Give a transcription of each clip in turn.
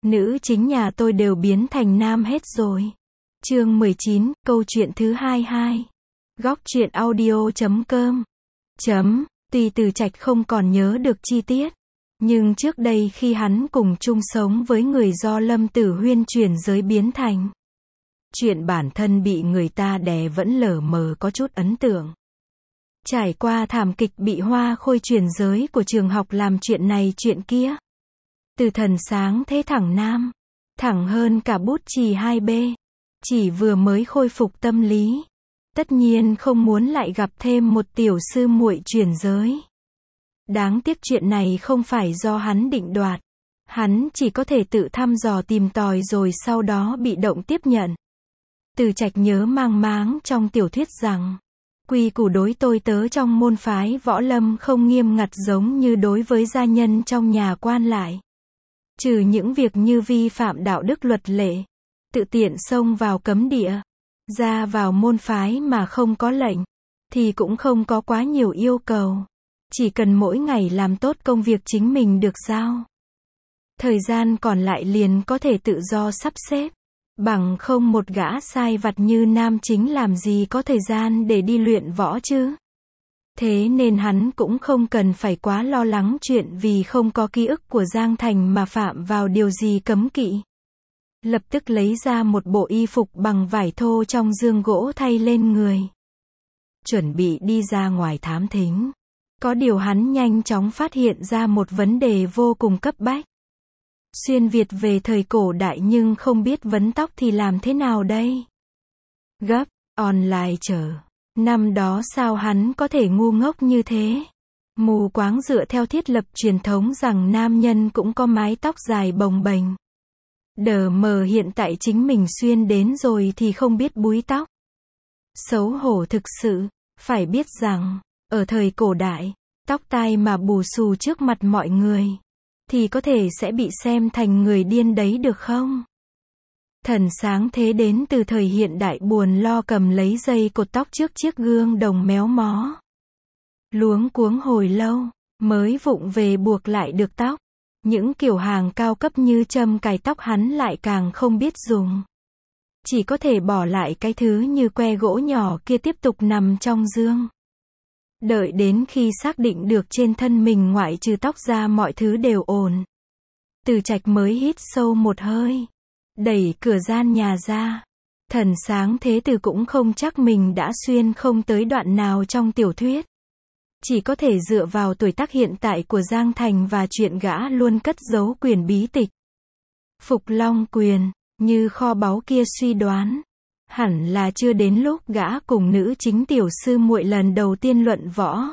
Nữ chính nhà tôi đều biến thành nam hết rồi. Chương 19, câu chuyện thứ 22. Góc truyện audio.com. Tuy Từ Trạch không còn nhớ được chi tiết, nhưng trước đây khi hắn cùng chung sống với người do Lâm Tử Huyên chuyển giới biến thành, chuyện bản thân bị người ta đè vẫn lờ mờ có chút ấn tượng. Trải qua thảm kịch bị Hoa Khôi chuyển giới của trường học làm chuyện này chuyện kia, từ thần sáng thế thẳng nam, thẳng hơn cả bút chì 2B, chỉ vừa mới khôi phục tâm lý, tất nhiên không muốn lại gặp thêm một tiểu sư muội chuyển giới. Đáng tiếc chuyện này không phải do hắn định đoạt, hắn chỉ có thể tự thăm dò tìm tòi rồi sau đó bị động tiếp nhận. Từ Trạch nhớ mang máng trong tiểu thuyết rằng, quy củ đối tôi tớ trong môn phái võ lâm không nghiêm ngặt giống như đối với gia nhân trong nhà quan lại. Trừ những việc như vi phạm đạo đức luật lệ, tự tiện xông vào cấm địa, ra vào môn phái mà không có lệnh, thì cũng không có quá nhiều yêu cầu. Chỉ cần mỗi ngày làm tốt công việc chính mình được giao, thời gian còn lại liền có thể tự do sắp xếp. Bằng không một gã sai vặt như nam chính làm gì có thời gian để đi luyện võ chứ. Thế nên hắn cũng không cần phải quá lo lắng chuyện vì không có ký ức của Giang Thành mà phạm vào điều gì cấm kỵ. Lập tức lấy ra một bộ y phục bằng vải thô trong giường gỗ thay lên người, chuẩn bị đi ra ngoài thám thính. Có điều hắn nhanh chóng phát hiện ra một vấn đề vô cùng cấp bách. Xuyên Việt về thời cổ đại nhưng không biết vấn tóc thì làm thế nào đây? Gấp, online chờ. Năm đó sao hắn có thể ngu ngốc như thế? Mù quáng dựa theo thiết lập truyền thống rằng nam nhân cũng có mái tóc dài bồng bềnh. Đờ mờ hiện tại chính mình xuyên đến rồi thì không biết búi tóc. Xấu hổ thực sự, phải biết rằng, ở thời cổ đại, tóc tai mà bù xù trước mặt mọi người, thì có thể sẽ bị xem thành người điên đấy được không? Thần sáng thế đến từ thời hiện đại buồn lo cầm lấy dây cột tóc trước chiếc gương đồng méo mó. Luống cuống hồi lâu, mới vụng về buộc lại được tóc. Những kiểu hàng cao cấp như châm cài tóc hắn lại càng không biết dùng. Chỉ có thể bỏ lại cái thứ như que gỗ nhỏ kia tiếp tục nằm trong giường. Đợi đến khi xác định được trên thân mình ngoại trừ tóc ra mọi thứ đều ổn, Từ Trạch mới hít sâu một hơi, đẩy cửa gian nhà ra. Thần sáng thế tử cũng không chắc mình đã xuyên không tới đoạn nào trong tiểu thuyết. Chỉ có thể dựa vào tuổi tác hiện tại của Giang Thành và chuyện gã luôn cất giấu quyền bí tịch Phục Long Quyền, như kho báu kia suy đoán. Hẳn là chưa đến lúc gã cùng nữ chính tiểu sư muội lần đầu tiên luận võ.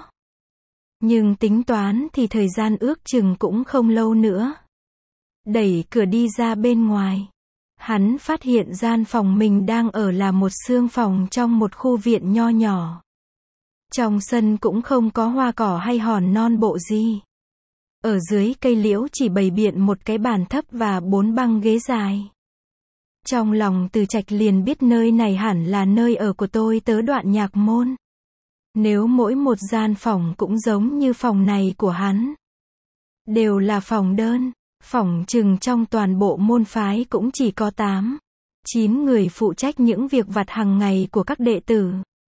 Nhưng tính toán thì thời gian ước chừng cũng không lâu nữa. Đẩy cửa đi ra bên ngoài, hắn phát hiện gian phòng mình đang ở là một xương phòng trong một khu viện nho nhỏ. Trong sân cũng không có hoa cỏ hay hòn non bộ gì. Ở dưới cây liễu chỉ bày biện một cái bàn thấp và 4 băng ghế dài. Trong lòng Từ Trạch liền biết nơi này hẳn là nơi ở của tôi tớ Đoạn Nhạc Môn. Nếu mỗi một gian phòng cũng giống như phòng này của hắn, đều là phòng đơn, phỏng chừng trong toàn bộ môn phái cũng chỉ có 8-9 người phụ trách những việc vặt hàng ngày của các đệ tử.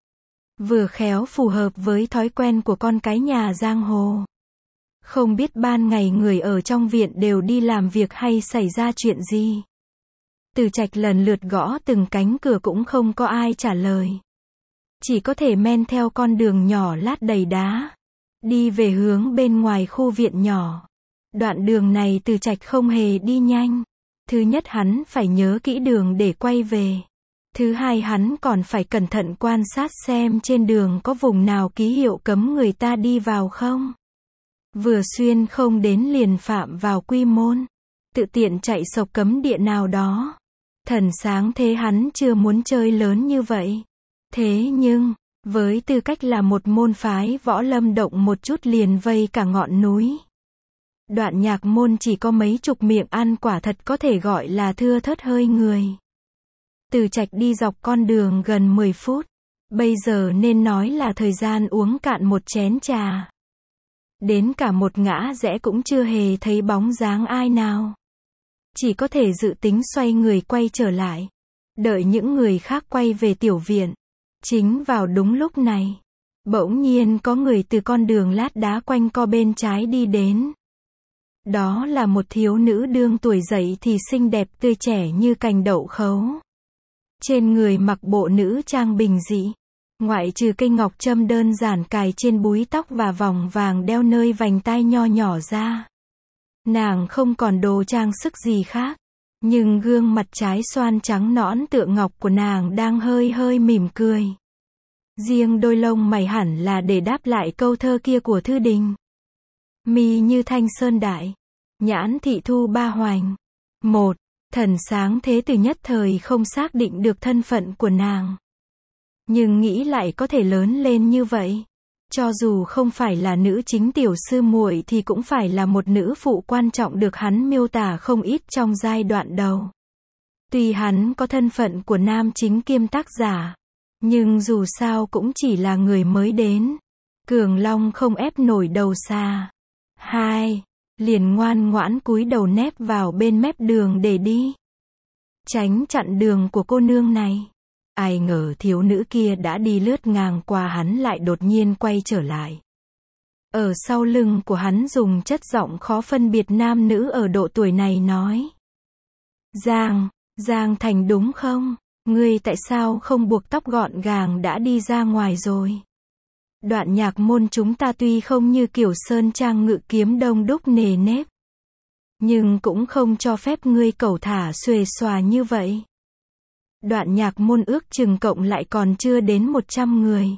Vừa khéo phù hợp với thói quen của con cái nhà giang hồ. Không biết ban ngày người ở trong viện đều đi làm việc hay xảy ra chuyện gì. Từ Trạch lần lượt gõ từng cánh cửa cũng không có ai trả lời. Chỉ có thể men theo con đường nhỏ lát đầy đá, đi về hướng bên ngoài khu viện nhỏ. Đoạn đường này Từ Trạch không hề đi nhanh. Thứ nhất hắn phải nhớ kỹ đường để quay về. Thứ hai hắn còn phải cẩn thận quan sát xem trên đường có vùng nào ký hiệu cấm người ta đi vào không. Vừa xuyên không đến liền phạm vào quy môn, tự tiện chạy sộc cấm địa nào đó. Thần sáng thế hắn chưa muốn chơi lớn như vậy. Thế nhưng, với tư cách là một môn phái võ lâm động một chút liền vây cả ngọn núi. Đoạn Nhạc Môn chỉ có mấy chục miệng ăn quả thật có thể gọi là thưa thớt hơi người. Từ Trạch đi dọc con đường gần 10 phút. Bây giờ nên nói là thời gian uống cạn một chén trà. Đến cả một ngã rẽ cũng chưa hề thấy bóng dáng ai nào. chỉ có thể dự tính xoay người quay trở lại, đợi những người khác quay về tiểu viện. Chính vào đúng lúc này, bỗng nhiên có người từ con đường lát đá quanh co bên trái đi đến. Đó là một thiếu nữ đương tuổi dậy thì xinh đẹp tươi trẻ như cành đậu khấu. Trên người mặc bộ nữ trang bình dị, ngoại trừ cây ngọc trâm đơn giản cài trên búi tóc và vòng vàng đeo nơi vành tai nho nhỏ ra. Nàng không còn đồ trang sức gì khác, nhưng gương mặt trái xoan trắng nõn tựa ngọc của nàng đang hơi hơi mỉm cười. Riêng đôi lông mày hẳn là để đáp lại câu thơ kia của Thư Đình. Mi như thanh sơn đại, nhãn thị thu ba hoành. Một, Thần Sáng Thế Tử nhất thời không xác định được thân phận của nàng. Nhưng nghĩ lại có thể lớn lên như vậy, cho dù không phải là nữ chính tiểu sư muội thì cũng phải là một nữ phụ quan trọng được hắn miêu tả không ít trong giai đoạn đầu. Tuy hắn có thân phận của nam chính kiêm tác giả, nhưng dù sao cũng chỉ là người mới đến. Cường Long không ép nổi đầu xa. 2. Liền ngoan ngoãn cúi đầu nép vào bên mép đường để đi, tránh chặn đường của cô nương này. Ai ngờ thiếu nữ kia đã đi lướt ngang qua hắn lại đột nhiên quay trở lại. Ở sau lưng của hắn dùng chất giọng khó phân biệt nam nữ ở độ tuổi này nói. Giang Thành đúng không? Ngươi tại sao không buộc tóc gọn gàng đã đi ra ngoài rồi? Đoạn nhạc môn chúng ta tuy không như kiểu sơn trang ngự kiếm đông đúc nề nếp, nhưng cũng không cho phép ngươi cẩu thả xuề xòa như vậy. Đoạn nhạc môn ước chừng cộng lại còn chưa đến 100 người.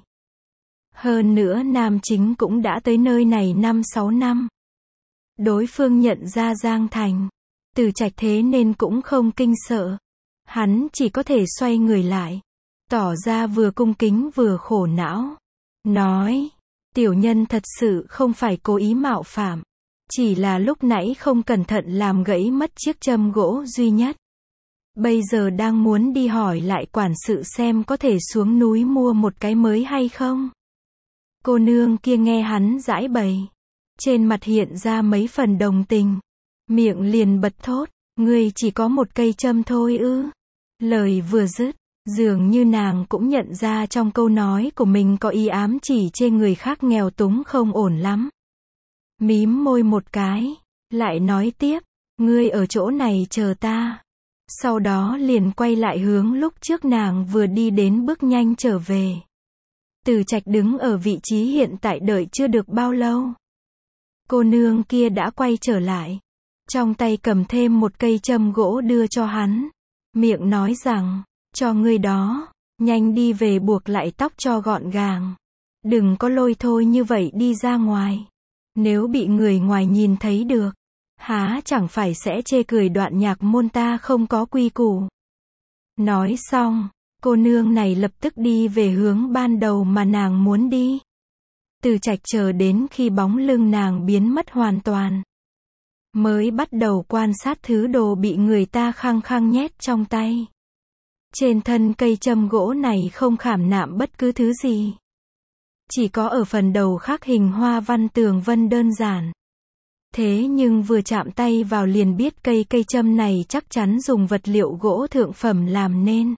Hơn nữa nam chính cũng đã tới nơi này 5-6 năm. Đối phương nhận ra Giang Thành, Từ Trạch thế nên cũng không kinh sợ. Hắn chỉ có thể xoay người lại, tỏ ra vừa cung kính vừa khổ não. Nói, tiểu nhân thật sự không phải cố ý mạo phạm, chỉ là lúc nãy không cẩn thận làm gãy mất chiếc châm gỗ duy nhất. Bây giờ đang muốn đi hỏi lại quản sự xem có thể xuống núi mua một cái mới hay không. Cô nương kia nghe hắn giãi bày, trên mặt hiện ra mấy phần đồng tình, miệng liền bật thốt, ngươi chỉ có một cây châm thôi ư? Lời vừa dứt, dường như nàng cũng nhận ra trong câu nói của mình có ý ám chỉ chê người khác nghèo túng không ổn lắm. Mím môi một cái, lại nói tiếp, ngươi ở chỗ này chờ ta. Sau đó liền quay lại hướng lúc trước nàng vừa đi đến bước nhanh trở về. Từ Trạch đứng ở vị trí hiện tại đợi chưa được bao lâu. Cô nương kia đã quay trở lại, trong tay cầm thêm một cây châm gỗ đưa cho hắn. Miệng nói rằng, cho ngươi đó, nhanh đi về buộc lại tóc cho gọn gàng. Đừng có lôi thôi như vậy đi ra ngoài. Nếu bị người ngoài nhìn thấy được, há chẳng phải sẽ chê cười đoạn nhạc môn ta không có quy củ. Nói xong, cô nương này lập tức đi về hướng ban đầu mà nàng muốn đi. Từ Trạch chờ đến khi bóng lưng nàng biến mất hoàn toàn, mới bắt đầu quan sát thứ đồ bị người ta khăng khăng nhét trong tay. Trên thân cây châm gỗ này không khảm nạm bất cứ thứ gì, chỉ có ở phần đầu khắc hình hoa văn tường vân đơn giản. Thế nhưng vừa chạm tay vào liền biết cây châm này chắc chắn dùng vật liệu gỗ thượng phẩm làm nên.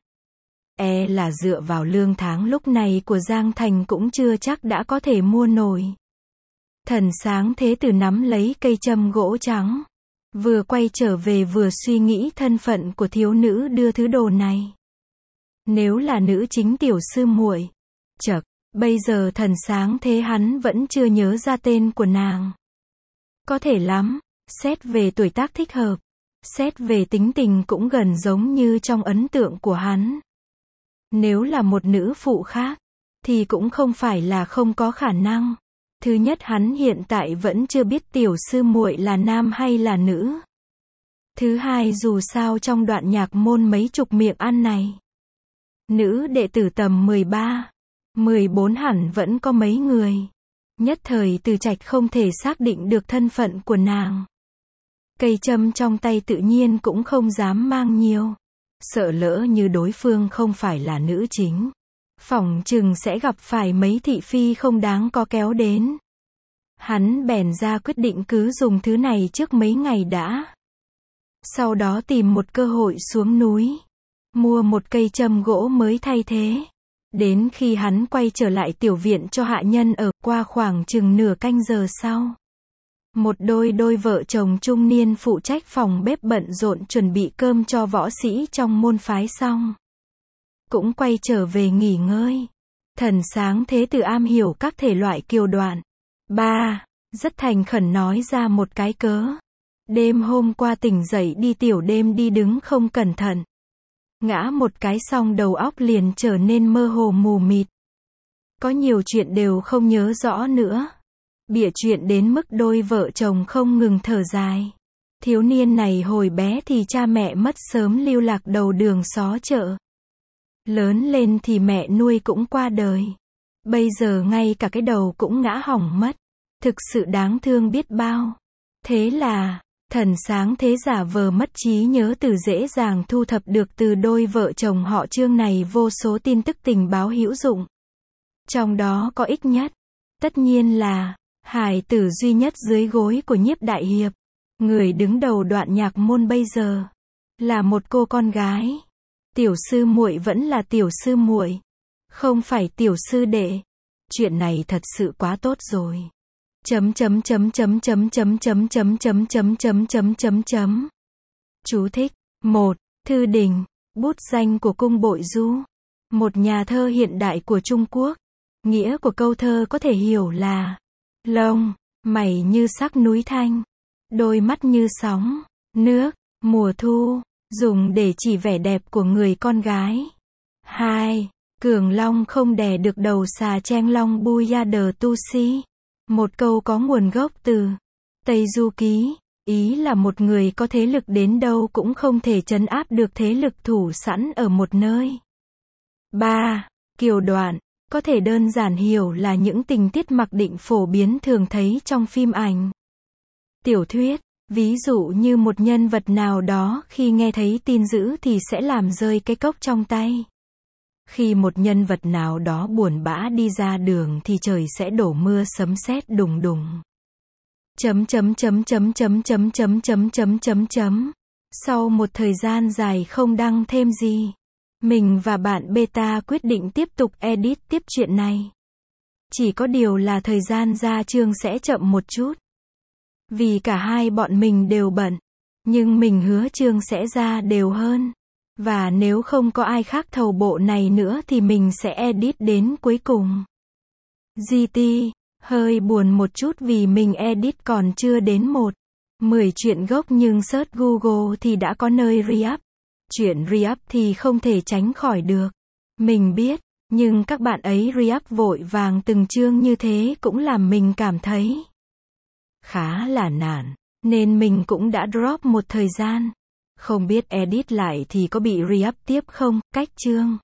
Là dựa vào lương tháng lúc này của Giang Thành cũng chưa chắc đã có thể mua nổi. Thần Sáng Thế Tử nắm lấy cây châm gỗ trắng, vừa quay trở về vừa suy nghĩ thân phận của thiếu nữ đưa thứ đồ này. Nếu là nữ chính tiểu sư muội, chậc, bây giờ Thần Sáng Thế hắn vẫn chưa nhớ ra tên của nàng. Có thể lắm, xét về tuổi tác thích hợp, xét về tính tình cũng gần giống như trong ấn tượng của hắn. Nếu là một nữ phụ khác, thì cũng không phải là không có khả năng. Thứ nhất hắn hiện tại vẫn chưa biết tiểu sư muội là nam hay là nữ. Thứ hai dù sao trong đoạn nhạc môn mấy chục miệng ăn này, nữ đệ tử tầm 13, 14 hẳn vẫn có mấy người. Nhất thời Từ Trạch không thể xác định được thân phận của nàng. Cây châm trong tay tự nhiên cũng không dám mang nhiều, sợ lỡ như đối phương không phải là nữ chính, phỏng chừng sẽ gặp phải mấy thị phi không đáng có kéo đến. Hắn bèn ra quyết định cứ dùng thứ này trước mấy ngày đã. Sau đó tìm một cơ hội xuống núi, mua một cây châm gỗ mới thay thế. Đến khi hắn quay trở lại tiểu viện cho hạ nhân ở, qua khoảng chừng nửa canh giờ sau. Một đôi vợ chồng trung niên phụ trách phòng bếp bận rộn chuẩn bị cơm cho võ sĩ trong môn phái xong. Cũng quay trở về nghỉ ngơi. Thần Sáng Thế Tử am hiểu các thể loại kiều đoạn. Ba, rất thành khẩn nói ra một cái cớ. Đêm hôm qua tỉnh dậy đi tiểu đêm đi đứng không cẩn thận. Ngã một cái xong đầu óc liền trở nên mơ hồ mù mịt. Có nhiều chuyện đều không nhớ rõ nữa. Bịa chuyện đến mức đôi vợ chồng không ngừng thở dài. Thiếu niên này hồi bé thì cha mẹ mất sớm lưu lạc đầu đường xó chợ. Lớn lên thì mẹ nuôi cũng qua đời. Bây giờ ngay cả cái đầu cũng ngã hỏng mất. Thực sự đáng thương biết bao. Thế là, Thần Sáng Thế giả vờ mất trí nhớ từ dễ dàng thu thập được từ đôi vợ chồng họ Trương này vô số tin tức tình báo hữu dụng. Trong đó có ích nhất, tất nhiên là hài tử duy nhất dưới gối của Nhiếp đại hiệp, người đứng đầu Đoạn Nhạc môn bây giờ, là một cô con gái. Tiểu sư muội vẫn là tiểu sư muội, không phải tiểu sư đệ. Chuyện này thật sự quá tốt rồi. Chú thích. 1. Thư Đình, bút danh của Cung Bội Du, một nhà thơ hiện đại của Trung Quốc. Nghĩa của câu thơ có thể hiểu là lông, mày như sắc núi thanh, đôi mắt như sóng, nước, mùa thu, dùng để chỉ vẻ đẹp của người con gái. 2. Cường long không đè được đầu xà cheng long bu ya đờ tu si. Một câu có nguồn gốc từ Tây Du Ký, ý là một người có thế lực đến đâu cũng không thể trấn áp được thế lực thủ sẵn ở một nơi. 3. Kiều đoạn, có thể đơn giản hiểu là những tình tiết mặc định phổ biến thường thấy trong phim ảnh, tiểu thuyết. Ví dụ như một nhân vật nào đó khi nghe thấy tin dữ thì sẽ làm rơi cái cốc trong tay. Khi một nhân vật nào đó buồn bã đi ra đường thì trời sẽ đổ mưa sấm sét đùng đùng. Sau một thời gian dài không đăng thêm gì, mình và bạn Beta quyết định tiếp tục edit tiếp chuyện này. Chỉ có điều là thời gian ra chương sẽ chậm một chút. Vì cả hai bọn mình đều bận. Nhưng mình hứa chương sẽ ra đều hơn. Và nếu không có ai khác thầu bộ này nữa thì mình sẽ edit đến cuối cùng. GT, hơi buồn một chút vì mình edit còn chưa đến 10 chuyện gốc nhưng search Google thì đã có nơi re-up. Chuyện re-up thì không thể tránh khỏi được. Mình biết, nhưng các bạn ấy re-up vội vàng từng chương như thế cũng làm mình cảm thấy khá là nản, nên mình cũng đã drop một thời gian. Không biết edit lại thì có bị re-up tiếp không, cách chương.